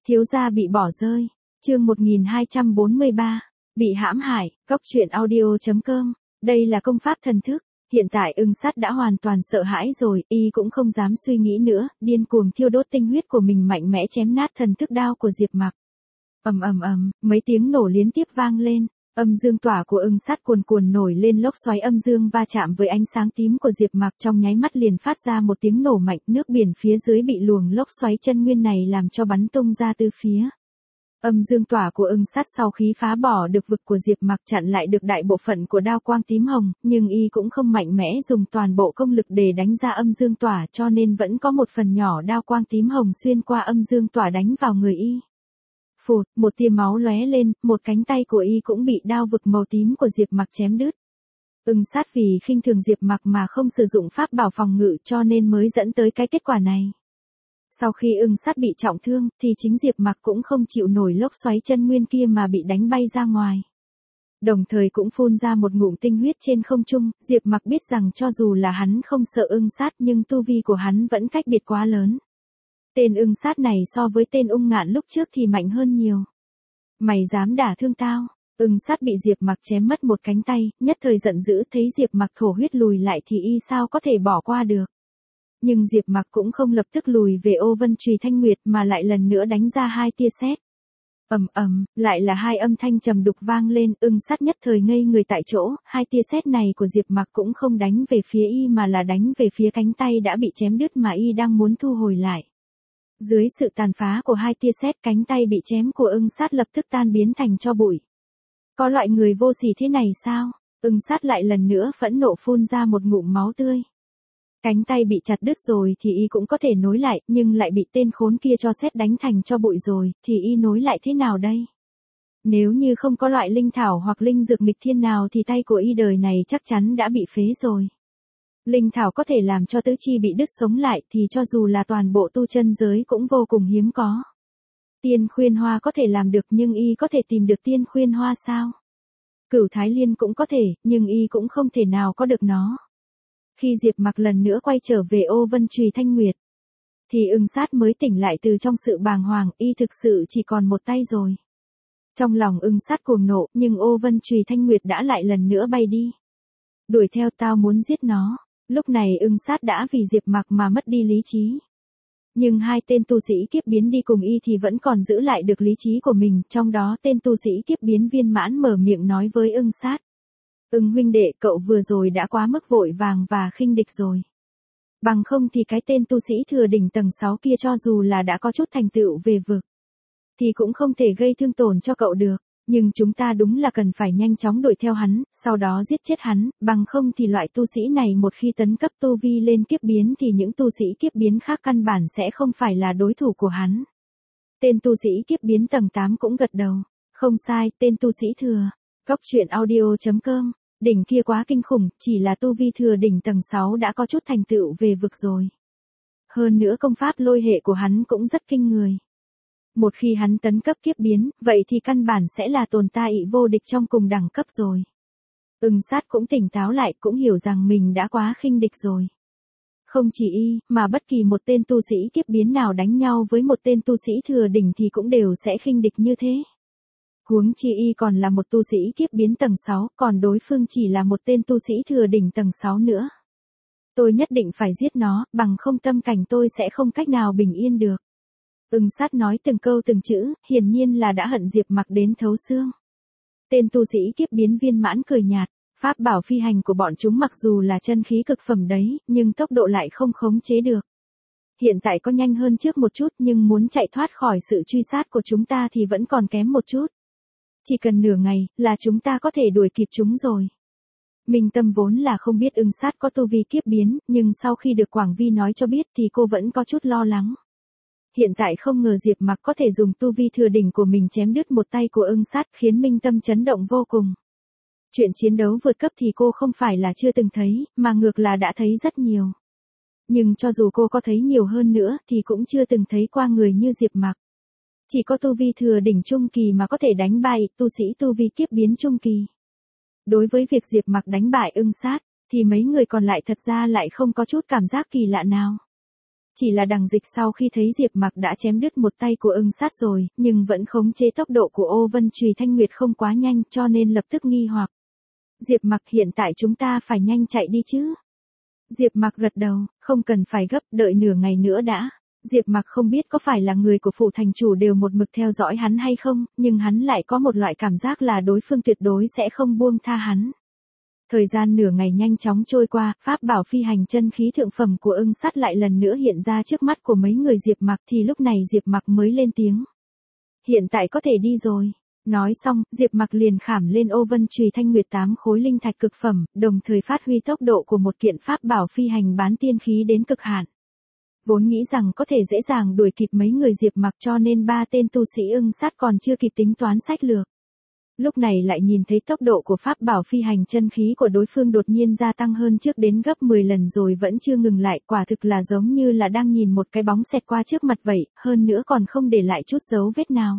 Thiếu gia bị bỏ rơi. Chương 1243. Bị hãm hại. Cốc truyện audio.com. Đây là công pháp thần thức. Hiện tại Ưng Sát đã hoàn toàn sợ hãi rồi, y cũng không dám suy nghĩ nữa, điên cuồng thiêu đốt tinh huyết của mình mạnh mẽ chém nát thần thức đao của Diệp Mặc. Ầm ầm ầm, mấy tiếng nổ liên tiếp vang lên. Âm dương tỏa của Ưng Sát cuồn cuồn nổi lên, lốc xoáy âm dương va chạm với ánh sáng tím của Diệp Mặc, trong nháy mắt liền phát ra một tiếng nổ mạnh, nước biển phía dưới bị luồng lốc xoáy chân nguyên này làm cho bắn tung ra tứ phía. Âm dương tỏa của Ưng Sát sau khi phá bỏ được vực của Diệp Mặc chặn lại được đại bộ phận của đao quang tím hồng, nhưng y cũng không mạnh mẽ dùng toàn bộ công lực để đánh ra âm dương tỏa, cho nên vẫn có một phần nhỏ đao quang tím hồng xuyên qua âm dương tỏa đánh vào người y. Phụt, một tia máu lóe lên, một cánh tay của y cũng bị đao vực màu tím của Diệp Mặc chém đứt. Ưng Sát vì khinh thường Diệp Mặc mà không sử dụng pháp bảo phòng ngự cho nên mới dẫn tới cái kết quả này. Sau khi Ưng Sát bị trọng thương, thì chính Diệp Mặc cũng không chịu nổi lốc xoáy chân nguyên kia mà bị đánh bay ra ngoài. Đồng thời cũng phun ra một ngụm tinh huyết trên không trung, Diệp Mặc biết rằng cho dù là hắn không sợ Ưng Sát nhưng tu vi của hắn vẫn cách biệt quá lớn. Tên Ưng Sát này so với tên Ung Ngạn lúc trước thì mạnh hơn nhiều. Mày dám đả thương tao? Ưng Sát bị Diệp Mặc chém mất một cánh tay, nhất thời giận dữ thấy Diệp Mặc thổ huyết lùi lại thì y sao có thể bỏ qua được. Nhưng Diệp Mặc cũng không lập tức lùi về Ô Vân Chùy Thanh Nguyệt mà lại lần nữa đánh ra hai tia sét. Ầm ầm, lại là hai âm thanh trầm đục vang lên, Ưng Sát nhất thời ngây người tại chỗ, hai tia sét này của Diệp Mặc cũng không đánh về phía y mà là đánh về phía cánh tay đã bị chém đứt mà y đang muốn thu hồi lại. Dưới sự tàn phá của hai tia sét, cánh tay bị chém của Ưng Sát lập tức tan biến thành tro bụi. Có loại người vô sỉ thế này sao? Ưng Sát lại lần nữa phẫn nộ phun ra một ngụm máu tươi. Cánh tay bị chặt đứt rồi thì y cũng có thể nối lại, nhưng lại bị tên khốn kia cho sét đánh thành tro bụi rồi, thì y nối lại thế nào đây? Nếu như không có loại linh thảo hoặc linh dược nghịch thiên nào thì tay của y đời này chắc chắn đã bị phế rồi. Linh thảo có thể làm cho tứ chi bị đứt sống lại thì cho dù là toàn bộ tu chân giới cũng vô cùng hiếm có. Tiên khuyên hoa có thể làm được nhưng y có thể tìm được tiên khuyên hoa sao? Cửu Thái Liên cũng có thể, nhưng y cũng không thể nào có được nó. Khi Diệp Mặc lần nữa quay trở về Ô Vân Chùy Thanh Nguyệt, thì Ưng Sát mới tỉnh lại từ trong sự bàng hoàng, y thực sự chỉ còn một tay rồi. Trong lòng Ưng Sát cuồng nộ, nhưng Ô Vân Chùy Thanh Nguyệt đã lại lần nữa bay đi. Đuổi theo, tao muốn giết nó. Lúc này Ưng Sát đã vì Diệp Mặc mà mất đi lý trí. Nhưng hai tên tu sĩ kiếp biến đi cùng y thì vẫn còn giữ lại được lý trí của mình, trong đó tên tu sĩ kiếp biến viên mãn mở miệng nói với Ưng Sát. Ưng huynh đệ, cậu vừa rồi đã quá mức vội vàng và khinh địch rồi. Bằng không thì cái tên tu sĩ thừa đỉnh tầng 6 kia cho dù là đã có chút thành tựu về vực, thì cũng không thể gây thương tổn cho cậu được. Nhưng chúng ta đúng là cần phải nhanh chóng đuổi theo hắn, sau đó giết chết hắn, bằng không thì loại tu sĩ này một khi tấn cấp tu vi lên kiếp biến thì những tu sĩ kiếp biến khác căn bản sẽ không phải là đối thủ của hắn. Tên tu sĩ kiếp biến tầng 8 cũng gật đầu. Không sai, tên tu sĩ thừa. Cốc truyện audio.com. Đỉnh kia quá kinh khủng, chỉ là tu vi thừa đỉnh tầng 6 đã có chút thành tựu về vực rồi. Hơn nữa công pháp lôi hệ của hắn cũng rất kinh người. Một khi hắn tấn cấp kiếp biến, vậy thì căn bản sẽ là tồn tại vô địch trong cùng đẳng cấp rồi. Ưng Sát cũng tỉnh táo lại, cũng hiểu rằng mình đã quá khinh địch rồi. Không chỉ y, mà bất kỳ một tên tu sĩ kiếp biến nào đánh nhau với một tên tu sĩ thừa đỉnh thì cũng đều sẽ khinh địch như thế. Huống chi y còn là một tu sĩ kiếp biến tầng 6, còn đối phương chỉ là một tên tu sĩ thừa đỉnh tầng 6 nữa. Tôi nhất định phải giết nó, bằng không tâm cảnh tôi sẽ không cách nào bình yên được. Ưng Sát nói từng câu từng chữ, hiển nhiên là đã hận Diệp Mặc đến thấu xương. Tên tu sĩ kiếp biến viên mãn cười nhạt, pháp bảo phi hành của bọn chúng mặc dù là chân khí cực phẩm đấy, nhưng tốc độ lại không khống chế được. Hiện tại có nhanh hơn trước một chút nhưng muốn chạy thoát khỏi sự truy sát của chúng ta thì vẫn còn kém một chút. Chỉ cần nửa ngày, là chúng ta có thể đuổi kịp chúng rồi. Minh Tâm vốn là không biết Ưng Sát có tu vi kiếp biến, nhưng sau khi được Quảng Vi nói cho biết thì cô vẫn có chút lo lắng. Hiện tại không ngờ Diệp Mặc có thể dùng tu vi thừa đỉnh của mình chém đứt một tay của Ưng Sát khiến Minh Tâm chấn động vô cùng. Chuyện chiến đấu vượt cấp thì cô không phải là chưa từng thấy, mà ngược là đã thấy rất nhiều. Nhưng cho dù cô có thấy nhiều hơn nữa thì cũng chưa từng thấy qua người như Diệp Mặc. Chỉ có tu vi thừa đỉnh trung kỳ mà có thể đánh bại tu sĩ tu vi kiếp biến trung kỳ. Đối với việc Diệp Mặc đánh bại Ưng Sát, thì mấy người còn lại thật ra lại không có chút cảm giác kỳ lạ nào. Chỉ là Đằng Dịch sau khi thấy Diệp Mặc đã chém đứt một tay của Ưng Sát rồi, nhưng vẫn khống chế tốc độ của Ô Vân Trùy Thanh Nguyệt không quá nhanh cho nên lập tức nghi hoặc. Diệp Mặc, hiện tại chúng ta phải nhanh chạy đi chứ? Diệp Mặc gật đầu, không cần phải gấp, đợi nửa ngày nữa đã. Diệp Mặc không biết có phải là người của phủ thành chủ đều một mực theo dõi hắn hay không, nhưng hắn lại có một loại cảm giác là đối phương tuyệt đối sẽ không buông tha hắn. Thời gian nửa ngày nhanh chóng trôi qua, pháp bảo phi hành chân khí thượng phẩm của Ưng Sát lại lần nữa hiện ra trước mắt của mấy người Diệp Mặc thì lúc này Diệp Mặc mới lên tiếng. Hiện tại có thể đi rồi. Nói xong, Diệp Mặc liền khảm lên Ô Vân Trùy Thanh Nguyệt 8 khối linh thạch cực phẩm, đồng thời phát huy tốc độ của một kiện pháp bảo phi hành bán tiên khí đến cực hạn. Vốn nghĩ rằng có thể dễ dàng đuổi kịp mấy người Diệp Mặc cho nên ba tên tu sĩ Ưng Sát còn chưa kịp tính toán sách lược. Lúc này lại nhìn thấy tốc độ của pháp bảo phi hành chân khí của đối phương đột nhiên gia tăng hơn trước đến gấp 10 lần rồi vẫn chưa ngừng lại, quả thực là giống như là đang nhìn một cái bóng xẹt qua trước mặt vậy, hơn nữa còn không để lại chút dấu vết nào.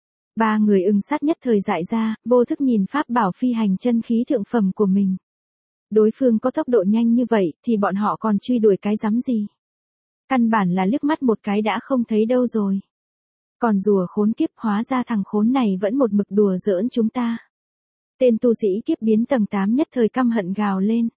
Ba người Ưng Sát nhất thời dại ra, vô thức nhìn pháp bảo phi hành chân khí thượng phẩm của mình. Đối phương có tốc độ nhanh như vậy thì bọn họ còn truy đuổi cái rắm gì? Căn bản là liếc mắt một cái đã không thấy đâu rồi. Còn rùa khốn kiếp, hóa ra thằng khốn này vẫn một mực đùa giỡn chúng ta. Tên tu sĩ kiếp biến tầng 8 nhất thời căm hận gào lên.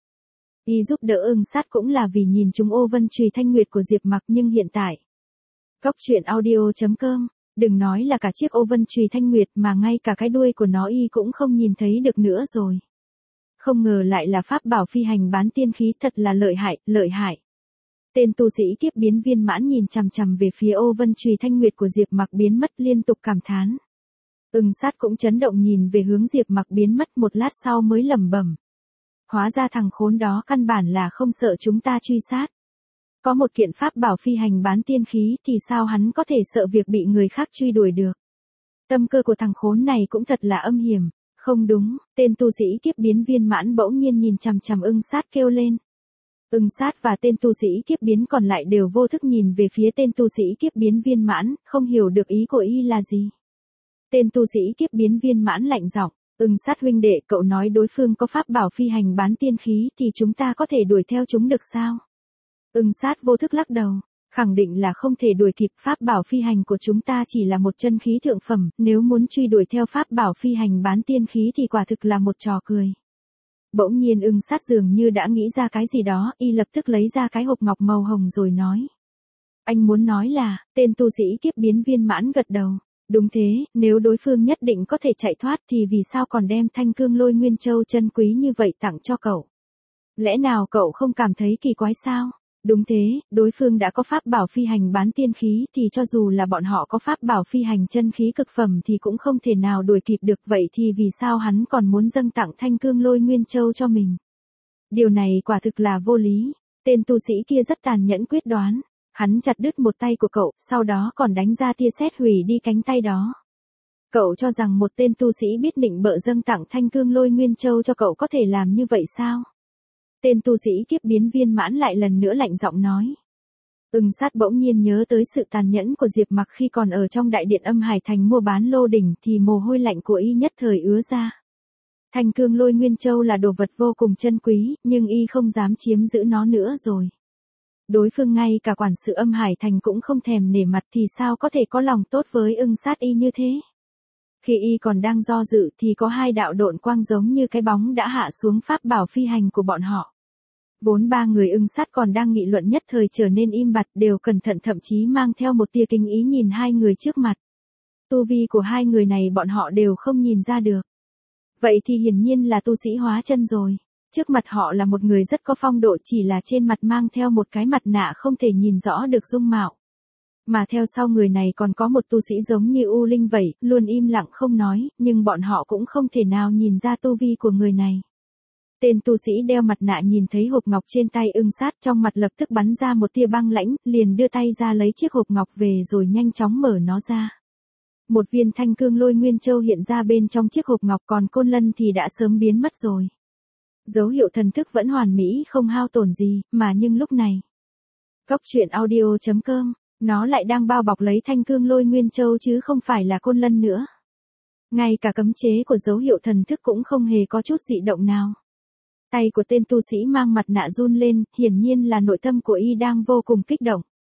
Y giúp đỡ Ưng Sát cũng là vì nhìn chúng Ô Vân Trùy Thanh Nguyệt của Diệp Mặc nhưng hiện tại. Góc truyện audio.com, đừng nói là cả chiếc Ô Vân Trùy Thanh Nguyệt mà ngay cả cái đuôi của nó y cũng không nhìn thấy được nữa rồi. Không ngờ lại là pháp bảo phi hành bán tiên khí, thật là lợi hại, lợi hại. Tên tu sĩ kiếp biến viên mãn nhìn chằm chằm về phía Ô Vân Trùy Thanh Nguyệt của Diệp Mặc biến mất liên tục cảm thán. Ưng Sát cũng chấn động nhìn về hướng Diệp Mặc biến mất, một lát sau mới lẩm bẩm. Hóa ra thằng khốn đó căn bản là không sợ chúng ta truy sát. Có một kiện pháp bảo phi hành bán tiên khí thì sao hắn có thể sợ việc bị người khác truy đuổi được. Tâm cơ của thằng khốn này cũng thật là âm hiểm. Không đúng, tên tu sĩ kiếp biến viên mãn bỗng nhiên nhìn chằm chằm Ưng Sát kêu lên. Ưng Sát và tên tu sĩ kiếp biến còn lại đều vô thức nhìn về phía tên tu sĩ kiếp biến viên mãn, không hiểu được ý của y là gì. Tên tu sĩ kiếp biến viên mãn lạnh giọng, Ưng Sát huynh đệ, cậu nói đối phương có pháp bảo phi hành bán tiên khí thì chúng ta có thể đuổi theo chúng được sao? Ưng Sát vô thức lắc đầu, khẳng định là không thể đuổi kịp, pháp bảo phi hành của chúng ta chỉ là một chân khí thượng phẩm, nếu muốn truy đuổi theo pháp bảo phi hành bán tiên khí thì quả thực là một trò cười. Bỗng nhiên Ưng Sát dường như đã nghĩ ra cái gì đó, y lập tức lấy ra cái hộp ngọc màu hồng rồi nói. Anh muốn nói là, tên tu sĩ kiếp biến viên mãn gật đầu. Đúng thế, nếu đối phương nhất định có thể chạy thoát thì vì sao còn đem Thanh Cương Lôi Nguyên Châu chân quý như vậy tặng cho cậu? Lẽ nào cậu không cảm thấy kỳ quái sao? Đúng thế, đối phương đã có pháp bảo phi hành bán tiên khí thì cho dù là bọn họ có pháp bảo phi hành chân khí cực phẩm thì cũng không thể nào đuổi kịp được, vậy thì vì sao hắn còn muốn dâng tặng Thanh Cương Lôi Nguyên Châu cho mình? Điều này quả thực là vô lý. Tên tu sĩ kia rất tàn nhẫn quyết đoán. Hắn chặt đứt một tay của cậu, sau đó còn đánh ra tia sét hủy đi cánh tay đó. Cậu cho rằng một tên tu sĩ biết định bợ dâng tặng Thanh Cương Lôi Nguyên Châu cho cậu có thể làm như vậy sao? Tên tu sĩ kiếp biến viên mãn lại lần nữa lạnh giọng nói. Ưng Sát bỗng nhiên nhớ tới sự tàn nhẫn của Diệp Mặc khi còn ở trong đại điện Âm Hải Thành mua bán lô đỉnh thì mồ hôi lạnh của y nhất thời ứa ra. Thanh Cương Lôi Nguyên Châu là đồ vật vô cùng chân quý, nhưng y không dám chiếm giữ nó nữa rồi. Đối phương ngay cả quản sự Âm Hải Thành cũng không thèm nể mặt thì sao có thể có lòng tốt với Ưng Sát y như thế. Khi y còn đang do dự thì có hai đạo độn quang giống như cái bóng đã hạ xuống pháp bảo phi hành của bọn họ. Vốn ba người Ưng Sát còn đang nghị luận nhất thời trở nên im bặt, đều cẩn thận thậm chí mang theo một tia kinh ý nhìn hai người trước mặt. Tu vi của hai người này bọn họ đều không nhìn ra được. Vậy thì hiển nhiên là tu sĩ hóa chân rồi. Trước mặt họ là một người rất có phong độ, chỉ là trên mặt mang theo một cái mặt nạ không thể nhìn rõ được dung mạo. Mà theo sau người này còn có một tu sĩ giống như U Linh vậy, luôn im lặng không nói, nhưng bọn họ cũng không thể nào nhìn ra tu vi của người này. Tên tu sĩ đeo mặt nạ nhìn thấy hộp ngọc trên tay Ưng Sát, trong mặt lập tức bắn ra một tia băng lãnh, liền đưa tay ra lấy chiếc hộp ngọc về rồi nhanh chóng mở nó ra. Một viên Thanh Cương Lôi Nguyên Châu hiện ra bên trong chiếc hộp ngọc, còn Côn Lân thì đã sớm biến mất rồi. Dấu hiệu thần thức vẫn hoàn mỹ không hao tổn gì, mà nhưng lúc này. Góc truyện audio.com, nó lại đang bao bọc lấy Thanh Cương Lôi Nguyên Châu chứ không phải là Côn Lân nữa. Ngay cả cấm chế của dấu hiệu thần thức cũng không hề có chút dị động nào. Tay của tên tu sĩ mang mặt nạ run lên, hiển nhiên là nội tâm của y đang vô cùng kích động.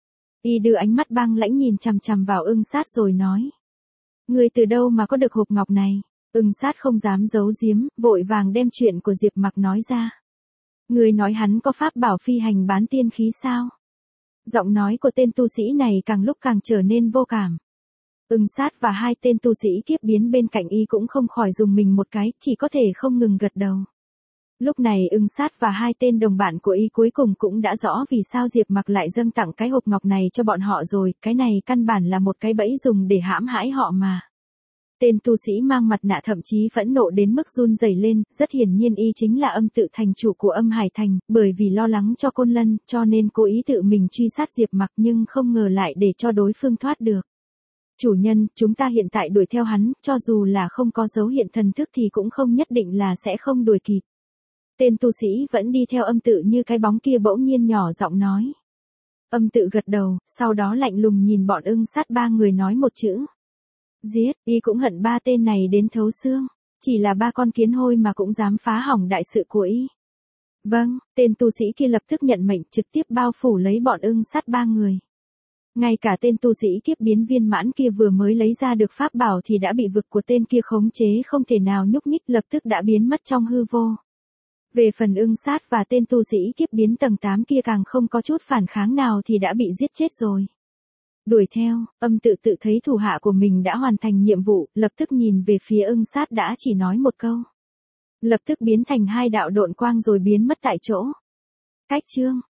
Y đưa ánh mắt băng lãnh nhìn chằm chằm vào Ưng Sát rồi nói. Người từ đâu mà có được hộp ngọc này? Ưng Sát không dám giấu giếm, vội vàng đem chuyện của Diệp Mặc nói ra. Người nói hắn có pháp bảo phi hành bán tiên khí sao? Giọng nói của tên tu sĩ này càng lúc càng trở nên vô cảm. Ưng Sát và hai tên tu sĩ kiếp biến bên cạnh y cũng không khỏi dùng mình một cái, chỉ có thể không ngừng gật đầu. Lúc này Ưng Sát và hai tên đồng bạn của y cuối cùng cũng đã rõ vì sao Diệp Mặc lại dâng tặng cái hộp ngọc này cho bọn họ rồi, cái này căn bản là một cái bẫy dùng để hãm hãi họ mà. Tên tu sĩ mang mặt nạ thậm chí phẫn nộ đến mức run rẩy lên, rất hiển nhiên y chính là Âm Tự thành chủ của Âm Hải thành, bởi vì lo lắng cho Côn Lân, cho nên cố ý tự mình truy sát Diệp Mặc nhưng không ngờ lại để cho đối phương thoát được. Chủ nhân, chúng ta hiện tại đuổi theo hắn, cho dù là không có dấu hiện thần thức thì cũng không nhất định là sẽ không đuổi kịp. Tên tu sĩ vẫn đi theo Âm Tự như cái bóng kia bỗng nhiên nhỏ giọng nói. Âm Tự gật đầu, sau đó lạnh lùng nhìn bọn Ưng Sát ba người nói một chữ. Giết, y cũng hận ba tên này đến thấu xương, chỉ là ba con kiến hôi mà cũng dám phá hỏng đại sự của y. Vâng, tên tu sĩ kia lập tức nhận mệnh trực tiếp bao phủ lấy bọn Ưng Sát ba người. Ngay cả tên tu sĩ kiếp biến viên mãn kia vừa mới lấy ra được pháp bảo thì đã bị vực của tên kia khống chế không thể nào nhúc nhích, lập tức đã biến mất trong hư vô. Về phần Ưng Sát và tên tu sĩ kiếp biến tầng 8 kia càng không có chút phản kháng nào thì đã bị giết chết rồi. Đuổi theo, Âm Tự tự thấy thủ hạ của mình đã hoàn thành nhiệm vụ, lập tức nhìn về phía Ưng Sát đã chỉ nói một câu. Lập tức biến thành hai đạo độn quang rồi biến mất tại chỗ. Cách chương